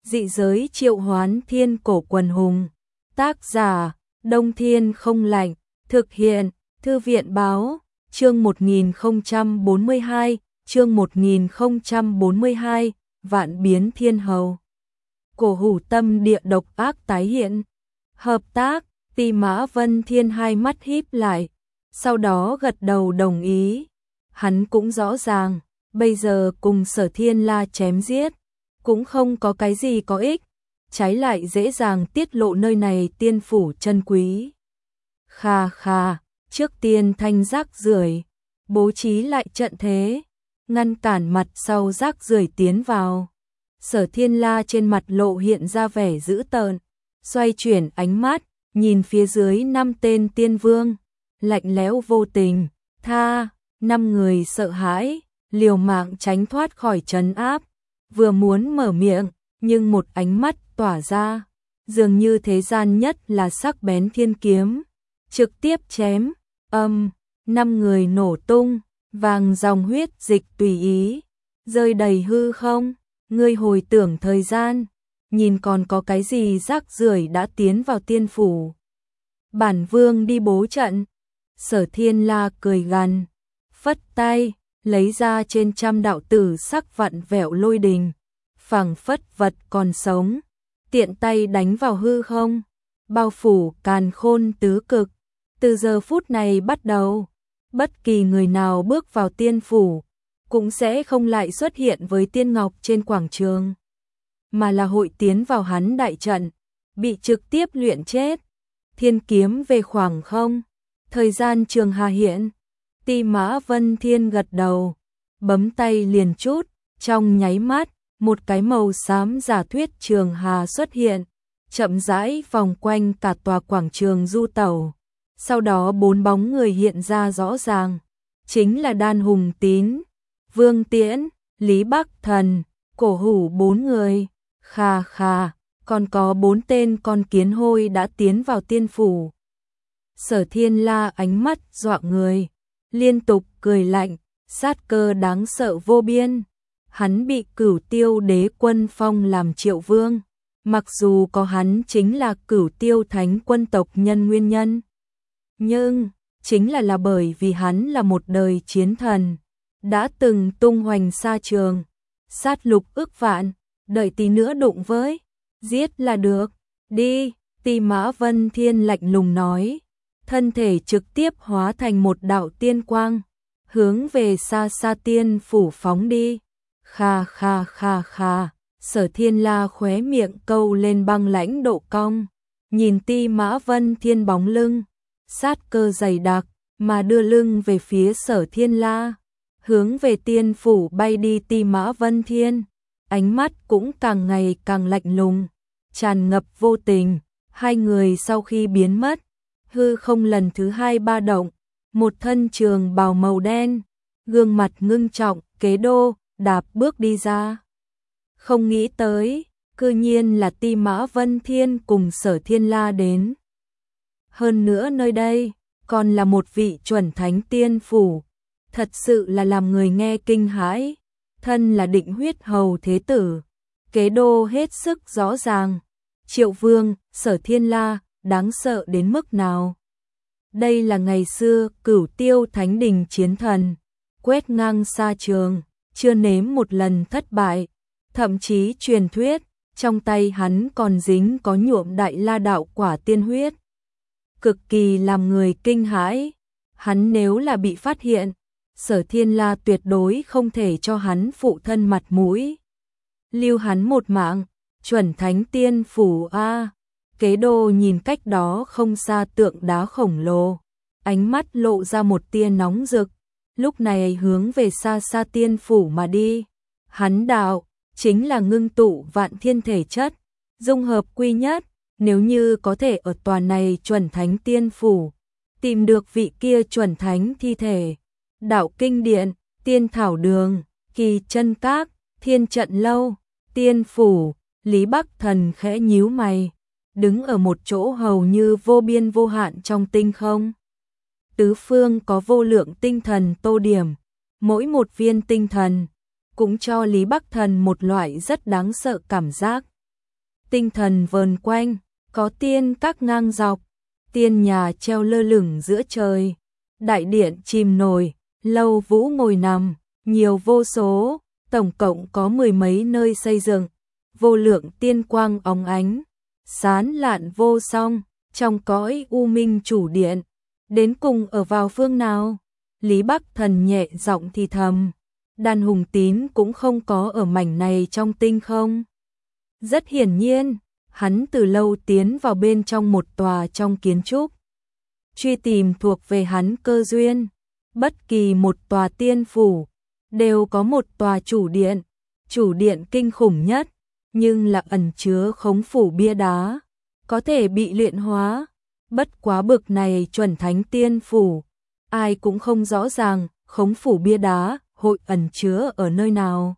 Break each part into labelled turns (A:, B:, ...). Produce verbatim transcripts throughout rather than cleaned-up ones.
A: Dị giới triệu hoán thiên cổ quần hùng. Tác giả, Đông Thiên không lạnh. Thực hiện, Thư viện báo, chương một nghìn không trăm bốn mươi hai, chương một nghìn không trăm bốn mươi hai, Vạn biến thiên hầu. Cổ hủ tâm địa độc ác tái hiện. Hợp tác, Ti Mã Vân Thiên hai mắt híp lại, sau đó gật đầu đồng ý. Hắn cũng rõ ràng, bây giờ cùng Sở Thiên La chém giết, cũng không có cái gì có ích, trái lại dễ dàng tiết lộ nơi này tiên phủ chân quý. Kha kha, trước tiên thanh rác rưởi, bố trí lại trận thế, ngăn cản mặt sau rác rưởi tiến vào. Sở Thiên La trên mặt lộ hiện ra vẻ dữ tợn, xoay chuyển ánh mắt, nhìn phía dưới năm tên tiên vương, lạnh lẽo vô tình, tha, năm người sợ hãi, liều mạng tránh thoát khỏi trấn áp, vừa muốn mở miệng, nhưng một ánh mắt tỏa ra, dường như thế gian nhất là sắc bén thiên kiếm, trực tiếp chém, âm, năm người nổ tung, vàng dòng huyết dịch tùy ý, rơi đầy hư không. Ngươi hồi tưởng thời gian, nhìn còn có cái gì rác rưởi đã tiến vào tiên phủ. Bản vương đi bố trận. Sở Thiên La cười gằn, phất tay, lấy ra trên trăm đạo tử sắc vặn vẹo lôi đình, phảng phất vật còn sống, tiện tay đánh vào hư không, bao phủ càn khôn tứ cực. Từ giờ phút này bắt đầu, bất kỳ người nào bước vào tiên phủ cũng sẽ không lại xuất hiện với tiên ngọc trên quảng trường, mà là hội tiến vào hắn đại trận, bị trực tiếp luyện chết. Thiên kiếm về khoảng không, thời gian trường hà hiện. Ti Mã Vân Thiên gật đầu, bấm tay liền chút, trong nháy mắt, một cái màu xám giả thuyết trường hà xuất hiện, chậm rãi vòng quanh cả tòa quảng trường du tẩu. Sau đó bốn bóng người hiện ra rõ ràng, chính là Đan Hùng Tín, Vương Tiễn, Lý Bắc Thần, Cổ Hủ bốn người. Khà khà, còn có bốn tên con kiến hôi đã tiến vào tiên phủ. Sở Thiên La ánh mắt dọa người, liên tục cười lạnh, sát cơ đáng sợ vô biên. Hắn bị Cửu Tiêu Đế Quân phong làm Triệu Vương, mặc dù có hắn chính là Cửu Tiêu Thánh Quân tộc nhân nguyên nhân, nhưng chính là là bởi vì hắn là một đời chiến thần, đã từng tung hoành xa trường, sát lục ức vạn, đợi tí nữa đụng với, giết là được. Đi, Ti Mã Vân Thiên lạnh lùng nói, thân thể trực tiếp hóa thành một đạo tiên quang, hướng về xa xa tiên phủ phóng đi. Kha kha kha kha, Sở Thiên La khóe miệng câu lên băng lãnh độ cong, nhìn Ti Mã Vân Thiên bóng lưng, sát cơ dày đặc, mà đưa lưng về phía Sở Thiên La, hướng về tiên phủ bay đi. Ti Mã Vân Thiên, ánh mắt cũng càng ngày càng lạnh lùng, tràn ngập vô tình. Hai người sau khi biến mất, hư không lần thứ hai ba động, một thân trường bào màu đen, gương mặt ngưng trọng, Kế Đô, đạp bước đi ra. Không nghĩ tới, cư nhiên là Ti Mã Vân Thiên cùng Sở Thiên La đến. Hơn nữa nơi đây, còn là một vị chuẩn thánh tiên phủ, thật sự là làm người nghe kinh hãi. Thân là Định Huyết Hầu thế tử, Kế Đô hết sức rõ ràng, Triệu Vương, Sở Thiên La, đáng sợ đến mức nào. Đây là ngày xưa Cửu Tiêu Thánh Đình chiến thần, quét ngang xa trường, chưa nếm một lần thất bại, thậm chí truyền thuyết, trong tay hắn còn dính có nhuộm Đại La đạo quả tiên huyết. Cực kỳ làm người kinh hãi, hắn nếu là bị phát hiện, Sở Thiên La tuyệt đối không thể cho hắn phụ thân mặt mũi, lưu hắn một mạng. Chuẩn thánh tiên phủ a. Kế Đô nhìn cách đó không xa tượng đá khổng lồ, ánh mắt lộ ra một tia nóng rực, lúc này hướng về xa xa tiên phủ mà đi. Hắn đạo chính là ngưng tụ vạn thiên thể chất, dung hợp quy nhất, nếu như có thể ở tòa này chuẩn thánh tiên phủ tìm được vị kia chuẩn thánh thi thể, đạo kinh điện, tiên thảo đường, kỳ chân các, thiên trận lâu, tiên phủ. Lý Bắc Thần khẽ nhíu mày, đứng ở một chỗ hầu như vô biên vô hạn trong tinh không. Tứ phương có vô lượng tinh thần tô điểm, mỗi một viên tinh thần cũng cho Lý Bắc Thần một loại rất đáng sợ cảm giác. tinh thần vờn quanh, có tiên các ngang dọc, tiên nhà treo lơ lửng giữa trời, đại điện chìm nổi, lâu vũ ngồi nằm, nhiều vô số, tổng cộng có mười mấy nơi xây dựng, vô lượng tiên quang óng ánh, sán lạn vô song, trong cõi u minh chủ điện, đến cùng ở vào phương nào? Lý Bắc Thần nhẹ giọng thì thầm, Đàn Hùng Tín cũng không có ở mảnh này trong tinh không. Rất hiển nhiên, hắn từ lâu tiến vào bên trong một tòa trong kiến trúc, truy tìm thuộc về hắn cơ duyên. Bất kỳ một tòa tiên phủ đều có một tòa chủ điện, chủ điện kinh khủng nhất, nhưng là ẩn chứa khống phủ bia đá, có thể bị luyện hóa. Bất quá bực này chuẩn thánh tiên phủ, ai cũng không rõ ràng khống phủ bia đá hội ẩn chứa ở nơi nào.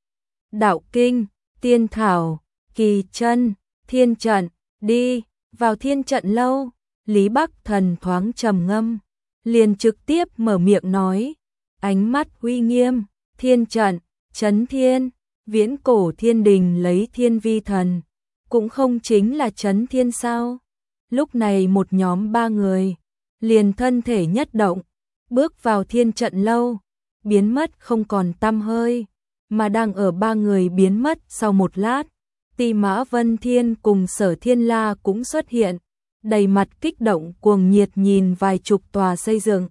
A: Đạo kinh, tiên thảo, kỳ chân, thiên trận, đi vào thiên trận lâu. Lý Bắc Thần thoáng trầm ngâm, liền trực tiếp mở miệng nói, ánh mắt uy nghiêm, thiên trận, chấn thiên, viễn cổ thiên đình lấy thiên vi thần, cũng không chính là chấn thiên sao? Lúc này một nhóm ba người, liền thân thể nhất động, bước vào thiên trận lâu, biến mất không còn tăm hơi, mà đang ở ba người biến mất sau một lát, Ti Mã Vân Thiên cùng Sở Thiên La cũng xuất hiện, đầy mặt kích động cuồng nhiệt nhìn vài chục tòa xây dựng.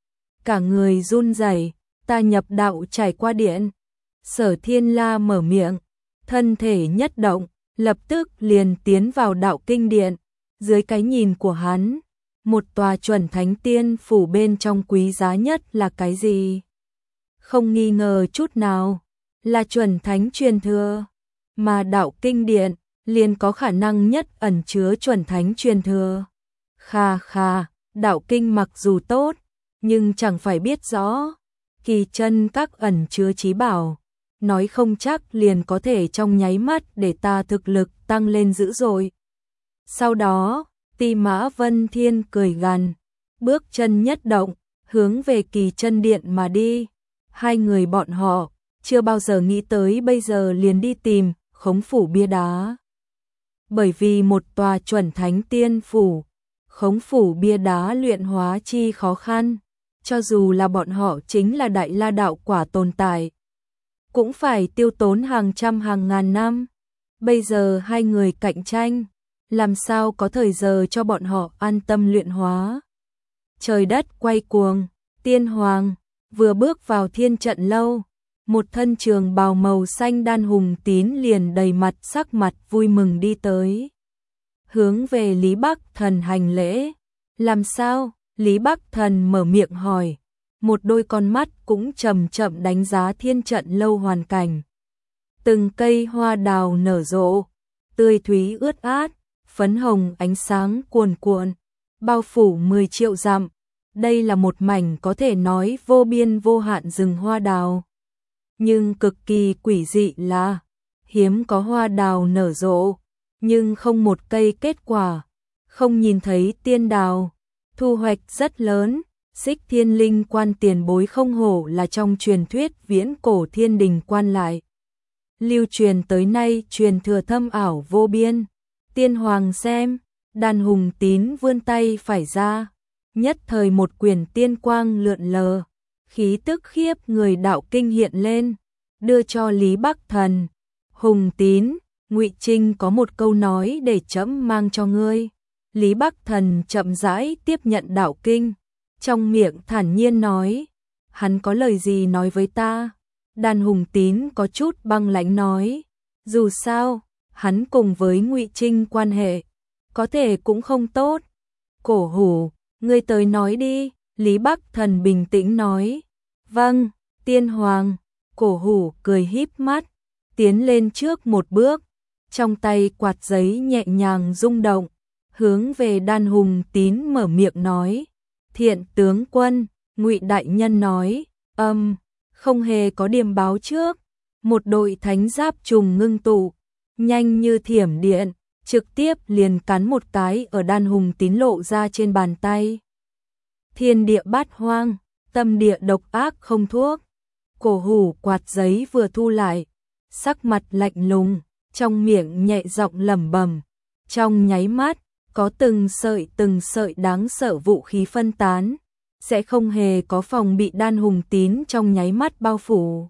A: Cả người run rẩy, ta nhập đạo trải qua điện. Sở Thiên La mở miệng, thân thể nhất động, lập tức liền tiến vào đạo kinh điện. Dưới cái nhìn của hắn, một tòa chuẩn thánh tiên phủ bên trong quý giá nhất là cái gì? Không nghi ngờ chút nào, là chuẩn thánh truyền thừa, mà đạo kinh điện liền có khả năng nhất ẩn chứa chuẩn thánh truyền thừa. Kha kha, đạo kinh mặc dù tốt, nhưng chẳng phải biết rõ, kỳ chân các ẩn chứa trí bảo, nói không chắc liền có thể trong nháy mắt để ta thực lực tăng lên dữ dội. Sau đó, Ti Mã Vân Thiên cười gằn, bước chân nhất động, hướng về kỳ chân điện mà đi. Hai người bọn họ chưa bao giờ nghĩ tới bây giờ liền đi tìm khống phủ bia đá. Bởi vì một tòa chuẩn thánh tiên phủ, khống phủ bia đá luyện hóa chi khó khăn, cho dù là bọn họ chính là đại la đạo quả tồn tại, cũng phải tiêu tốn hàng trăm hàng ngàn năm. Bây giờ hai người cạnh tranh, làm sao có thời giờ cho bọn họ an tâm luyện hóa. Trời đất quay cuồng, tiên hoàng vừa bước vào thiên trận lâu, một thân trường bào màu xanh Đan Hùng Tín liền đầy mặt sắc mặt vui mừng đi tới, hướng về Lý Bắc Thần hành lễ. Làm sao? Lý Bắc Thần mở miệng hỏi, một đôi con mắt cũng chậm chậm đánh giá thiên trận lâu hoàn cảnh. Từng cây hoa đào nở rộ, tươi thúy ướt át, phấn hồng ánh sáng cuồn cuộn, bao phủ mười triệu dặm. Đây là một mảnh có thể nói vô biên vô hạn rừng hoa đào. Nhưng cực kỳ quỷ dị là, hiếm có hoa đào nở rộ, nhưng không một cây kết quả, không nhìn thấy tiên đào. Thu hoạch rất lớn, Xích Thiên Linh quan tiền bối không hổ là trong truyền thuyết viễn cổ thiên đình quan lại. Lưu truyền tới nay truyền thừa thâm ảo vô biên. Tiên hoàng xem, Đàn Hùng Tín vươn tay phải ra, nhất thời một quyển tiên quang lượn lờ, khí tức khiếp người đạo kinh hiện lên, đưa cho Lý Bắc Thần. Hùng Tín, Ngụy Trinh có một câu nói để trẫm mang cho ngươi. Lý Bắc Thần chậm rãi tiếp nhận đạo kinh, trong miệng thản nhiên nói, hắn có lời gì nói với ta? Đàn Hùng Tín có chút băng lãnh nói, dù sao, hắn cùng với Ngụy Trinh quan hệ, có thể cũng không tốt. Cổ Hủ, ngươi tới nói đi. Lý Bắc Thần bình tĩnh nói, vâng, tiên hoàng. Cổ Hủ cười híp mắt, tiến lên trước một bước, trong tay quạt giấy nhẹ nhàng rung động, hướng về Đan Hùng Tín mở miệng nói, thiện tướng quân. Ngụy đại nhân nói, âm, không hề có điềm báo trước, một đội thánh giáp trùng ngưng tụ, nhanh như thiểm điện, trực tiếp liền cắn một cái ở Đan Hùng Tín lộ ra trên bàn tay. Thiên địa bát hoang, tâm địa độc ác không thuốc. Cổ Hủ quạt giấy vừa thu lại, sắc mặt lạnh lùng, trong miệng nhẹ giọng lẩm bẩm, trong nháy mắt, có từng sợi từng sợi đáng sợ vũ khí phân tán, sẽ không hề có phòng bị Đan Hùng Tín trong nháy mắt bao phủ.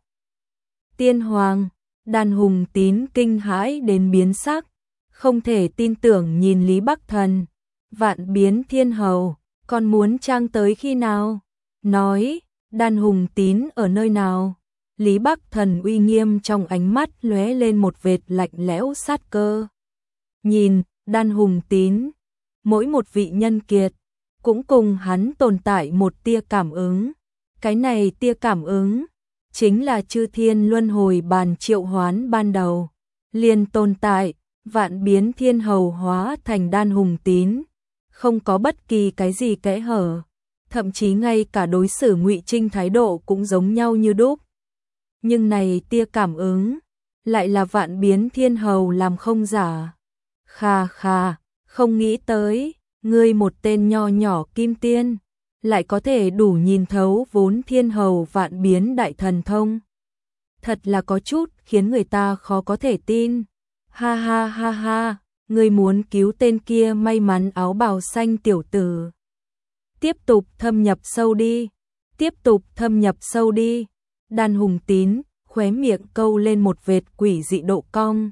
A: Tiên Hoàng, Đan Hùng Tín kinh hãi đến biến sắc, không thể tin tưởng nhìn Lý Bắc Thần, Vạn Biến Thiên Hầu, còn muốn trang tới khi nào? Nói, Đan Hùng Tín ở nơi nào? Lý Bắc Thần uy nghiêm trong ánh mắt lóe lên một vệt lạnh lẽo sát cơ. Nhìn, Đan Hùng Tín, mỗi một vị nhân kiệt, cũng cùng hắn tồn tại một tia cảm ứng. Cái này tia cảm ứng, chính là Chư Thiên Luân Hồi Bàn triệu hoán ban đầu. Liền tồn tại, Vạn Biến Thiên Hầu hóa thành Đan Hùng Tín, không có bất kỳ cái gì kẽ hở. Thậm chí ngay cả đối xử Ngụy Trinh thái độ cũng giống nhau như đúc. Nhưng này tia cảm ứng, lại là Vạn Biến Thiên Hầu làm không giả. Khà khà, không nghĩ tới, ngươi một tên nho nhỏ kim tiên, lại có thể đủ nhìn thấu vốn Thiên Hầu Vạn Biến đại thần thông. Thật là có chút khiến người ta khó có thể tin. Ha ha ha ha, ngươi muốn cứu tên kia may mắn áo bào xanh tiểu tử. Tiếp tục thâm nhập sâu đi, tiếp tục thâm nhập sâu đi. Đan Hùng Tín, khóe miệng câu lên một vệt quỷ dị độ cong.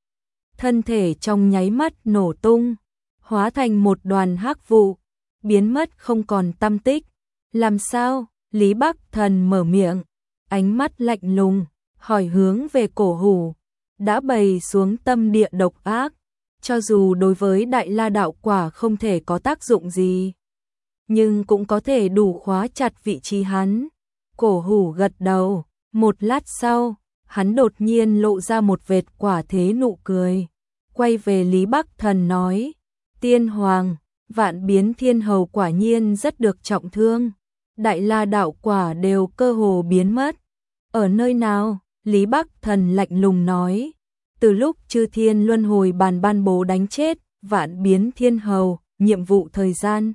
A: Thân thể trong nháy mắt nổ tung, hóa thành một đoàn hắc vụ, biến mất không còn tăm tích. Làm sao? Lý Bắc Thần mở miệng, ánh mắt lạnh lùng, hỏi hướng về Cổ Hủ, đã bày xuống tâm địa độc ác, cho dù đối với Đại La đạo quả không thể có tác dụng gì, nhưng cũng có thể đủ khóa chặt vị trí hắn. Cổ Hủ gật đầu, một lát sau, hắn đột nhiên lộ ra một vệt quả thế nụ cười, quay về Lý Bắc Thần nói, Tiên Hoàng, Vạn Biến Thiên Hầu quả nhiên rất được trọng thương, Đại La đạo quả đều cơ hồ biến mất. Ở nơi nào? Lý Bắc Thần lạnh lùng nói, từ lúc Chư Thiên Luân Hồi Bàn ban bố đánh chết Vạn Biến Thiên Hầu, nhiệm vụ thời gian.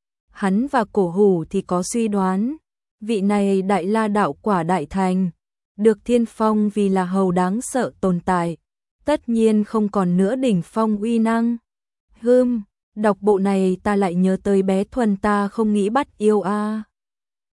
A: Hắn và Cổ Hủ thì có suy đoán, vị này Đại La đạo quả đại thành, được Thiên Phong vì là hầu đáng sợ tồn tại, tất nhiên không còn nữa đỉnh phong uy năng. Hừm, đọc bộ này ta lại nhớ tới bé Thuần ta không nghĩ bắt yêu a. À.